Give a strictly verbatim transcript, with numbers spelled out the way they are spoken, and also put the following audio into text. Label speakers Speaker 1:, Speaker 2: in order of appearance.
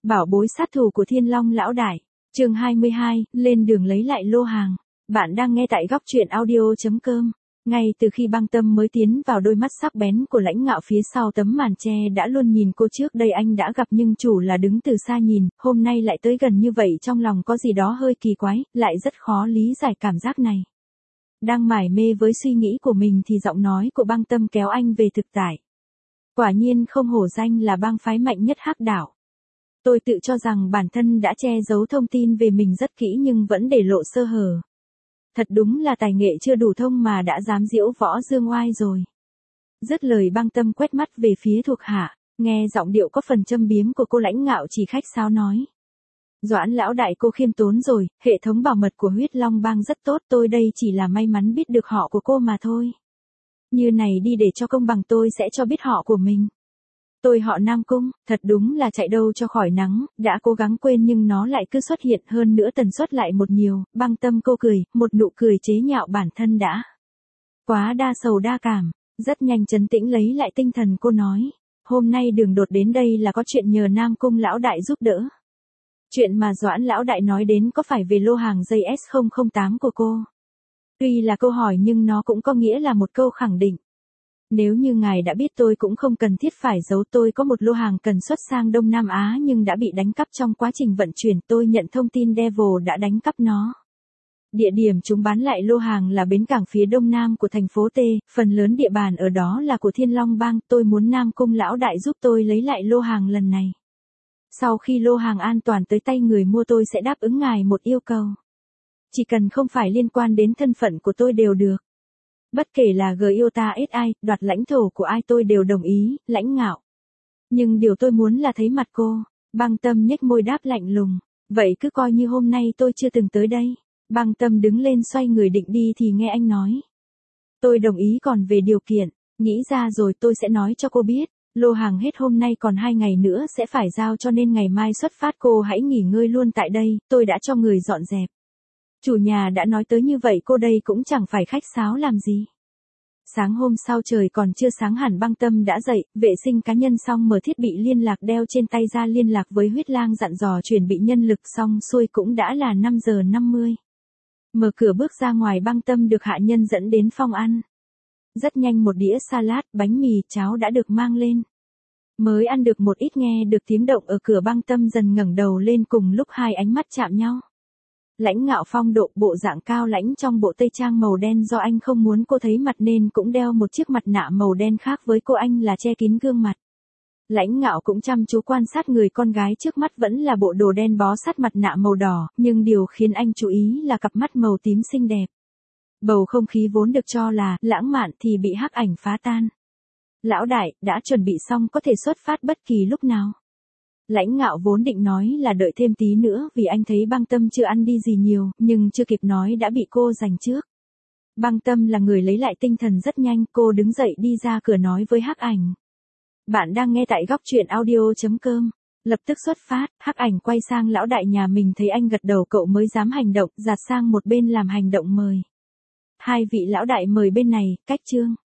Speaker 1: Bảo bối sát thủ của Thiên Long lão đại. Chương hai mươi hai, lên đường lấy lại lô hàng. Bạn đang nghe tại góc truyện audio chấm com. Ngay từ khi Băng Tâm mới tiến vào, đôi mắt sắc bén của Lãnh Ngạo phía sau tấm màn che đã luôn nhìn cô. Trước đây anh đã gặp nhưng chủ là đứng từ xa nhìn, hôm nay lại tới gần như vậy, trong lòng có gì đó hơi kỳ quái, lại rất khó lý giải cảm giác này. Đang mải mê với suy nghĩ của mình thì giọng nói của Băng Tâm kéo anh về thực tại. Quả nhiên không hổ danh là bang phái mạnh nhất Hắc Đảo. Tôi tự cho rằng bản thân đã che giấu thông tin về mình rất kỹ nhưng vẫn để lộ sơ hở. Thật đúng là tài nghệ chưa đủ thông mà đã dám diễu võ dương oai rồi. Dứt lời, Băng Tâm quét mắt về phía thuộc hạ, nghe giọng điệu có phần châm biếm của cô. Lãnh Ngạo chỉ khách sáo nói. Doãn lão đại, cô khiêm tốn rồi, hệ thống bảo mật của Huyết Long bang rất tốt, tôi đây chỉ là may mắn biết được họ của cô mà thôi. Như này đi, để cho công bằng tôi sẽ cho biết họ của mình. Tôi họ Nam Cung, thật đúng là chạy đâu cho khỏi nắng, đã cố gắng quên nhưng nó lại cứ xuất hiện, hơn nữa tần suất lại một nhiều. Băng Tâm cô cười, một nụ cười chế nhạo bản thân đã quá đa sầu đa cảm. Rất nhanh trấn tĩnh lấy lại tinh thần, cô nói. Hôm nay đường đột đến đây là có chuyện nhờ Nam Cung lão đại giúp đỡ. Chuyện mà Doãn lão đại nói đến có phải về lô hàng dây S không không tám của cô? Tuy là câu hỏi nhưng nó cũng có nghĩa là một câu khẳng định. Nếu như ngài đã biết, tôi cũng không cần thiết phải giấu. Tôi có một lô hàng cần xuất sang Đông Nam Á nhưng đã bị đánh cắp trong quá trình vận chuyển. Tôi nhận thông tin Devil đã đánh cắp nó. Địa điểm chúng bán lại lô hàng là bến cảng phía đông nam của thành phố T, phần lớn địa bàn ở đó là của Thiên Long bang. Tôi muốn Nam Cung lão đại giúp tôi lấy lại lô hàng lần này. Sau khi lô hàng an toàn tới tay người mua, tôi sẽ đáp ứng ngài một yêu cầu. Chỉ cần không phải liên quan đến thân phận của tôi đều được. Bất kể là Giota ét ai, đoạt lãnh thổ của ai, tôi đều đồng ý. Lãnh Ngạo. Nhưng điều tôi muốn là thấy mặt cô. Băng Tâm nhếch môi đáp lạnh lùng. Vậy cứ coi như hôm nay tôi chưa từng tới đây. Băng Tâm đứng lên xoay người định đi thì nghe anh nói. Tôi đồng ý, còn về điều kiện, nghĩ ra rồi, tôi sẽ nói cho cô biết. Lô hàng hết hôm nay, còn hai ngày nữa sẽ phải giao, cho nên ngày mai xuất phát. Cô hãy nghỉ ngơi luôn tại đây, tôi đã cho người dọn dẹp. Chủ nhà đã nói tới như vậy, cô đây cũng chẳng phải khách sáo làm gì. Sáng hôm sau trời còn chưa sáng hẳn, Băng Tâm đã dậy, vệ sinh cá nhân xong, mở thiết bị liên lạc đeo trên tay ra liên lạc với Huyết Lang, dặn dò chuẩn bị nhân lực. Xong xuôi cũng đã là năm giờ năm mươi. Mở cửa bước ra ngoài, Băng Tâm được hạ nhân dẫn đến phòng ăn. Rất nhanh một đĩa salad, bánh mì, cháo đã được mang lên. Mới ăn được một ít nghe được tiếng động ở cửa, Băng Tâm dần ngẩng đầu lên, cùng lúc hai ánh mắt chạm nhau. Lãnh Ngạo phong độ, bộ dạng cao lãnh trong bộ tây trang màu đen, do anh không muốn cô thấy mặt nên cũng đeo một chiếc mặt nạ màu đen, khác với cô anh là che kín gương mặt. Lãnh Ngạo cũng chăm chú quan sát người con gái trước mắt, vẫn là bộ đồ đen bó sát mặt nạ màu đỏ, nhưng điều khiến anh chú ý là cặp mắt màu tím xinh đẹp. Bầu không khí vốn được cho là lãng mạn thì bị Hắc Ảnh phá tan. Lão đại, đã chuẩn bị xong, có thể xuất phát bất kỳ lúc nào. Lãnh Ngạo vốn định nói là đợi thêm tí nữa, vì anh thấy Băng Tâm chưa ăn đi gì nhiều, nhưng chưa kịp nói đã bị cô giành trước. Băng Tâm là người lấy lại tinh thần rất nhanh, cô đứng dậy đi ra cửa nói với Hắc Ảnh. Bạn đang nghe tại góc truyện audio chấm com. Lập tức xuất phát. Hắc Ảnh quay sang lão đại nhà mình, thấy anh gật đầu cậu mới dám hành động, giạt sang một bên làm hành động mời. Hai vị lão đại mời bên này, cách chương.